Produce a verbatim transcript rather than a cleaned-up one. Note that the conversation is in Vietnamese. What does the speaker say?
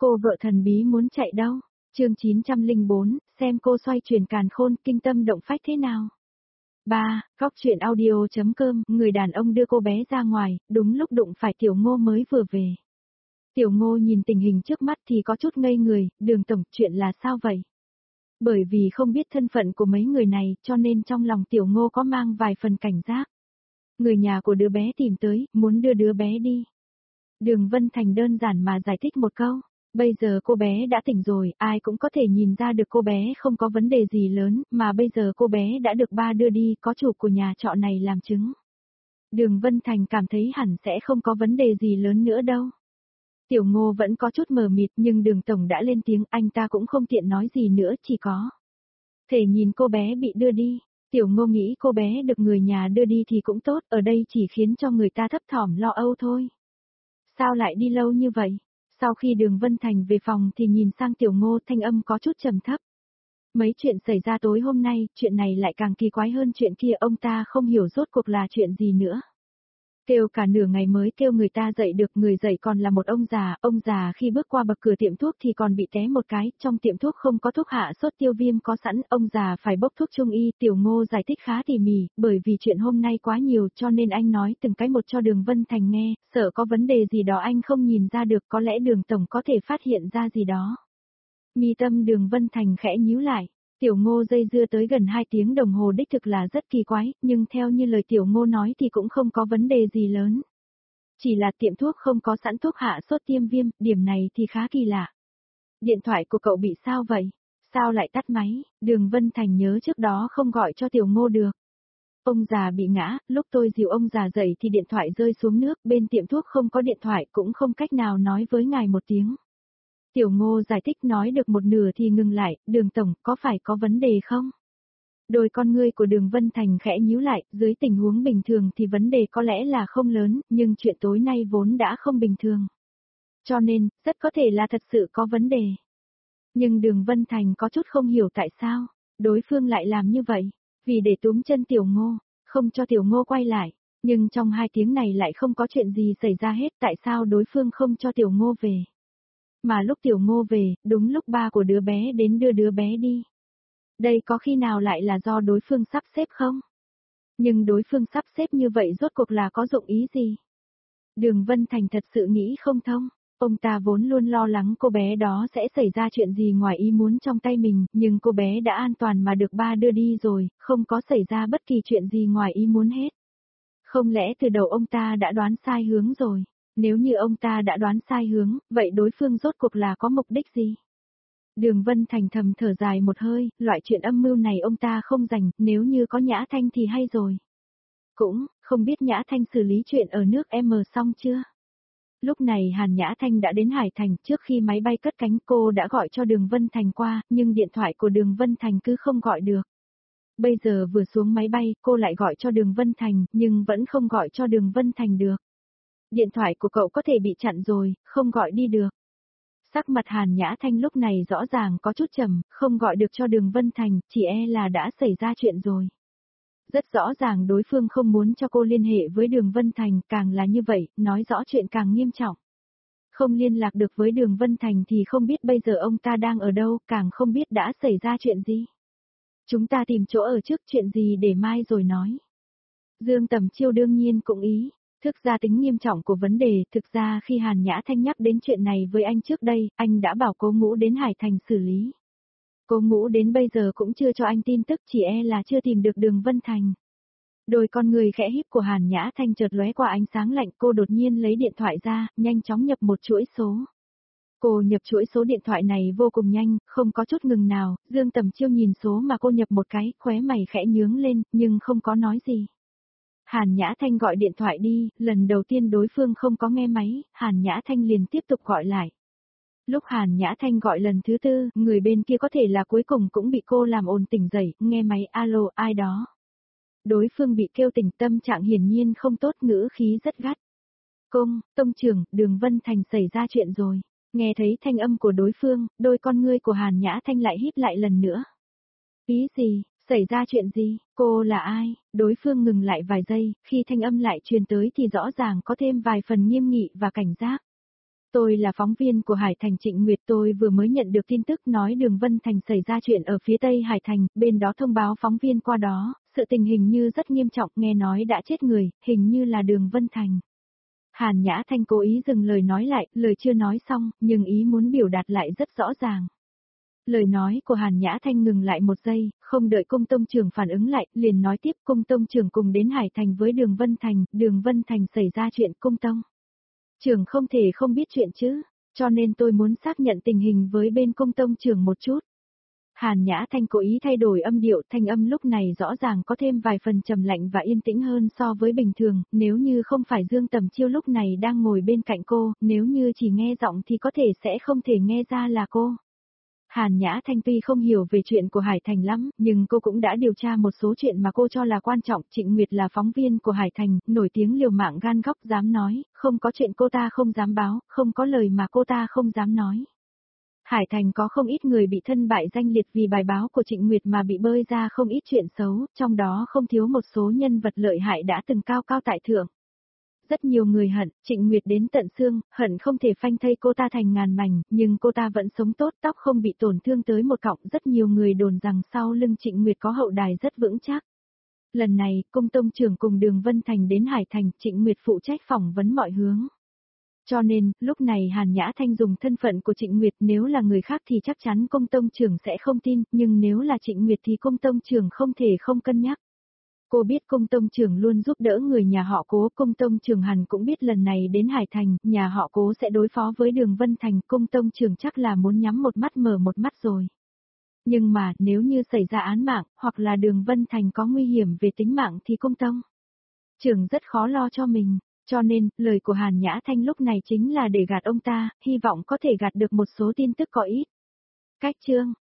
Cô vợ thần bí muốn chạy đâu? Chương chín trăm lẻ bốn, xem cô xoay chuyển càn khôn kinh tâm động phách thế nào. ba. Góc truyện audio.com, người đàn ông đưa cô bé ra ngoài, đúng lúc đụng phải Tiểu Ngô mới vừa về. Tiểu Ngô nhìn tình hình trước mắt thì có chút ngây người, Đường tổng, chuyện là sao vậy? Bởi vì không biết thân phận của mấy người này, cho nên trong lòng Tiểu Ngô có mang vài phần cảnh giác. Người nhà của đứa bé tìm tới, muốn đưa đứa bé đi. Đường Vân Thành đơn giản mà giải thích một câu. Bây giờ cô bé đã tỉnh rồi, ai cũng có thể nhìn ra được cô bé không có vấn đề gì lớn, mà bây giờ cô bé đã được ba đưa đi, có chủ của nhà trọ này làm chứng. Đường Vân Thành cảm thấy hẳn sẽ không có vấn đề gì lớn nữa đâu. Tiểu Ngô vẫn có chút mờ mịt nhưng Đường Tổng đã lên tiếng, anh ta cũng không tiện nói gì nữa, chỉ có thể nhìn cô bé bị đưa đi. Tiểu Ngô nghĩ cô bé được người nhà đưa đi thì cũng tốt, ở đây chỉ khiến cho người ta thấp thỏm lo âu thôi. Sao lại đi lâu như vậy? Sau khi Đường Vân Thành về phòng thì nhìn sang Tiểu Ngô, thanh âm có chút trầm thấp. Mấy chuyện xảy ra tối hôm nay, chuyện này lại càng kỳ quái hơn chuyện kia, ông ta không hiểu rốt cuộc là chuyện gì nữa. Kêu cả nửa ngày mới kêu người ta dậy được, người dậy còn là một ông già, ông già khi bước qua bậc cửa tiệm thuốc thì còn bị té một cái, trong tiệm thuốc không có thuốc hạ sốt tiêu viêm có sẵn, ông già phải bốc thuốc trung y. Tiểu Ngô giải thích khá tỉ mỉ, bởi vì chuyện hôm nay quá nhiều cho nên anh nói từng cái một cho Đường Vân Thành nghe, sợ có vấn đề gì đó anh không nhìn ra được, có lẽ Đường Tổng có thể phát hiện ra gì đó. Mi tâm Đường Vân Thành khẽ nhíu lại. Tiểu Ngô dây dưa tới gần hai tiếng đồng hồ đích thực là rất kỳ quái, nhưng theo như lời Tiểu Ngô nói thì cũng không có vấn đề gì lớn. Chỉ là tiệm thuốc không có sẵn thuốc hạ sốt tiêm viêm, điểm này thì khá kỳ lạ. Điện thoại của cậu bị sao vậy? Sao lại tắt máy? Đường Vân Thành nhớ trước đó không gọi cho Tiểu Ngô được. Ông già bị ngã, lúc tôi dìu ông già dậy thì điện thoại rơi xuống nước, bên tiệm thuốc không có điện thoại cũng không cách nào nói với ngài một tiếng. Tiểu Ngô giải thích nói được một nửa thì ngừng lại, Đường Tổng, có phải có vấn đề không? Đôi con ngươi của Đường Vân Thành khẽ nhíu lại, dưới tình huống bình thường thì vấn đề có lẽ là không lớn, nhưng chuyện tối nay vốn đã không bình thường. Cho nên, rất có thể là thật sự có vấn đề. Nhưng Đường Vân Thành có chút không hiểu tại sao, đối phương lại làm như vậy, vì để túm chân Tiểu Ngô, không cho Tiểu Ngô quay lại. Nhưng trong hai tiếng này lại không có chuyện gì xảy ra hết, tại sao đối phương không cho Tiểu Ngô về? Mà lúc Tiểu Ngô về, đúng lúc ba của đứa bé đến đưa đứa bé đi. Đây có khi nào lại là do đối phương sắp xếp không? Nhưng đối phương sắp xếp như vậy rốt cuộc là có dụng ý gì? Đường Vân Thành thật sự nghĩ không thông. Ông ta vốn luôn lo lắng cô bé đó sẽ xảy ra chuyện gì ngoài ý muốn trong tay mình, nhưng cô bé đã an toàn mà được ba đưa đi rồi, không có xảy ra bất kỳ chuyện gì ngoài ý muốn hết. Không lẽ từ đầu ông ta đã đoán sai hướng rồi? Nếu như ông ta đã đoán sai hướng, vậy đối phương rốt cuộc là có mục đích gì? Đường Vân Thành thầm thở dài một hơi, loại chuyện âm mưu này ông ta không rành, nếu như có Nhã Thanh thì hay rồi. Cũng, không biết Nhã Thanh xử lý chuyện ở nước M xong chưa? Lúc này Hàn Nhã Thanh đã đến Hải Thành, trước khi máy bay cất cánh cô đã gọi cho Đường Vân Thành qua, nhưng điện thoại của Đường Vân Thành cứ không gọi được. Bây giờ vừa xuống máy bay, cô lại gọi cho Đường Vân Thành, nhưng vẫn không gọi cho Đường Vân Thành được. Điện thoại của cậu có thể bị chặn rồi, không gọi đi được. Sắc mặt Hàn Nhã Thanh lúc này rõ ràng có chút trầm, không gọi được cho Đường Vân Thành, chỉ e là đã xảy ra chuyện rồi. Rất rõ ràng đối phương không muốn cho cô liên hệ với Đường Vân Thành, càng là như vậy, nói rõ chuyện càng nghiêm trọng. Không liên lạc được với Đường Vân Thành thì không biết bây giờ ông ta đang ở đâu, càng không biết đã xảy ra chuyện gì. Chúng ta tìm chỗ ở trước, chuyện gì để mai rồi nói. Dương Tầm Chiêu đương nhiên cũng ý. Thức ra tính nghiêm trọng của vấn đề, thực ra khi Hàn Nhã Thanh nhắc đến chuyện này với anh trước đây, anh đã bảo Cố Ngũ đến Hải Thành xử lý. Cố Ngũ đến bây giờ cũng chưa cho anh tin tức, chỉ e là chưa tìm được Đường Vân Thành. Đôi con người khẽ híp của Hàn Nhã Thanh chợt lóe qua ánh sáng lạnh, cô đột nhiên lấy điện thoại ra, nhanh chóng nhập một chuỗi số. Cô nhập chuỗi số điện thoại này vô cùng nhanh, không có chút ngừng nào, Dương Tầm Chiêu nhìn số mà cô nhập một cái, khóe mày khẽ nhướng lên, nhưng không có nói gì. Hàn Nhã Thanh gọi điện thoại đi, lần đầu tiên đối phương không có nghe máy, Hàn Nhã Thanh liền tiếp tục gọi lại. Lúc Hàn Nhã Thanh gọi lần thứ tư, người bên kia có thể là cuối cùng cũng bị cô làm ồn tỉnh dậy, nghe máy alo ai đó. Đối phương bị kêu tỉnh, tâm trạng hiển nhiên không tốt, ngữ khí rất gắt. Công, tông trưởng, Đường Vân Thành xảy ra chuyện rồi. Nghe thấy thanh âm của đối phương, đôi con ngươi của Hàn Nhã Thanh lại híp lại lần nữa. Ý gì? Xảy ra chuyện gì? Cô là ai? Đối phương ngừng lại vài giây, khi thanh âm lại truyền tới thì rõ ràng có thêm vài phần nghiêm nghị và cảnh giác. Tôi là phóng viên của Hải Thành Trịnh Nguyệt, tôi vừa mới nhận được tin tức nói đường Vân Thành xảy ra chuyện ở phía tây Hải Thành, bên đó thông báo phóng viên qua đó, sự tình hình như rất nghiêm trọng, nghe nói đã chết người, hình như là đường Vân Thành. Hàn Nhã Thanh cố ý dừng lời nói lại, lời chưa nói xong, nhưng ý muốn biểu đạt lại rất rõ ràng. Lời nói của Hàn Nhã Thanh ngừng lại một giây, không đợi Cung Tông Trưởng phản ứng lại, liền nói tiếp Cung Tông Trưởng cùng đến Hải Thành với đường Vân Thành, đường Vân Thành xảy ra chuyện Cung Tông Trưởng không thể không biết chuyện chứ, cho nên tôi muốn xác nhận tình hình với bên Cung Tông Trưởng một chút. Hàn Nhã Thanh cố ý thay đổi âm điệu, thanh âm lúc này rõ ràng có thêm vài phần trầm lạnh và yên tĩnh hơn so với bình thường, nếu như không phải Dương Tầm Chiêu lúc này đang ngồi bên cạnh cô, nếu như chỉ nghe giọng thì có thể sẽ không thể nghe ra là cô. Hàn Nhã Thanh tuy không hiểu về chuyện của Hải Thành lắm, nhưng cô cũng đã điều tra một số chuyện mà cô cho là quan trọng. Trịnh Nguyệt là phóng viên của Hải Thành, nổi tiếng liều mạng gan góc dám nói, không có chuyện cô ta không dám báo, không có lời mà cô ta không dám nói. Hải Thành có không ít người bị thân bại danh liệt vì bài báo của Trịnh Nguyệt mà bị bơi ra không ít chuyện xấu, trong đó không thiếu một số nhân vật lợi hại đã từng cao cao tại thượng. Rất nhiều người hận, Trịnh Nguyệt đến tận xương, hận không thể phanh thây cô ta thành ngàn mảnh, nhưng cô ta vẫn sống tốt, tóc không bị tổn thương tới một cọng. Rất nhiều người đồn rằng sau lưng Trịnh Nguyệt có hậu đài rất vững chắc. Lần này, Cung Tông Trưởng cùng đường Vân Thành đến Hải Thành, Trịnh Nguyệt phụ trách phỏng vấn mọi hướng. Cho nên, lúc này Hàn Nhã Thanh dùng thân phận của Trịnh Nguyệt, nếu là người khác thì chắc chắn Cung Tông Trưởng sẽ không tin, nhưng nếu là Trịnh Nguyệt thì Cung Tông Trưởng không thể không cân nhắc. Cô biết Cung Tông Trưởng luôn giúp đỡ người nhà họ Cố, Cung Tông Trưởng hẳn cũng biết lần này đến Hải Thành, nhà họ Cố sẽ đối phó với đường Vân Thành, Cung Tông Trưởng chắc là muốn nhắm một mắt mở một mắt rồi. Nhưng mà, nếu như xảy ra án mạng, hoặc là đường Vân Thành có nguy hiểm về tính mạng thì Cung Tông Trưởng rất khó lo cho mình, cho nên, lời của Hàn Nhã Thanh lúc này chính là để gạt ông ta, hy vọng có thể gạt được một số tin tức có ích. Cách chương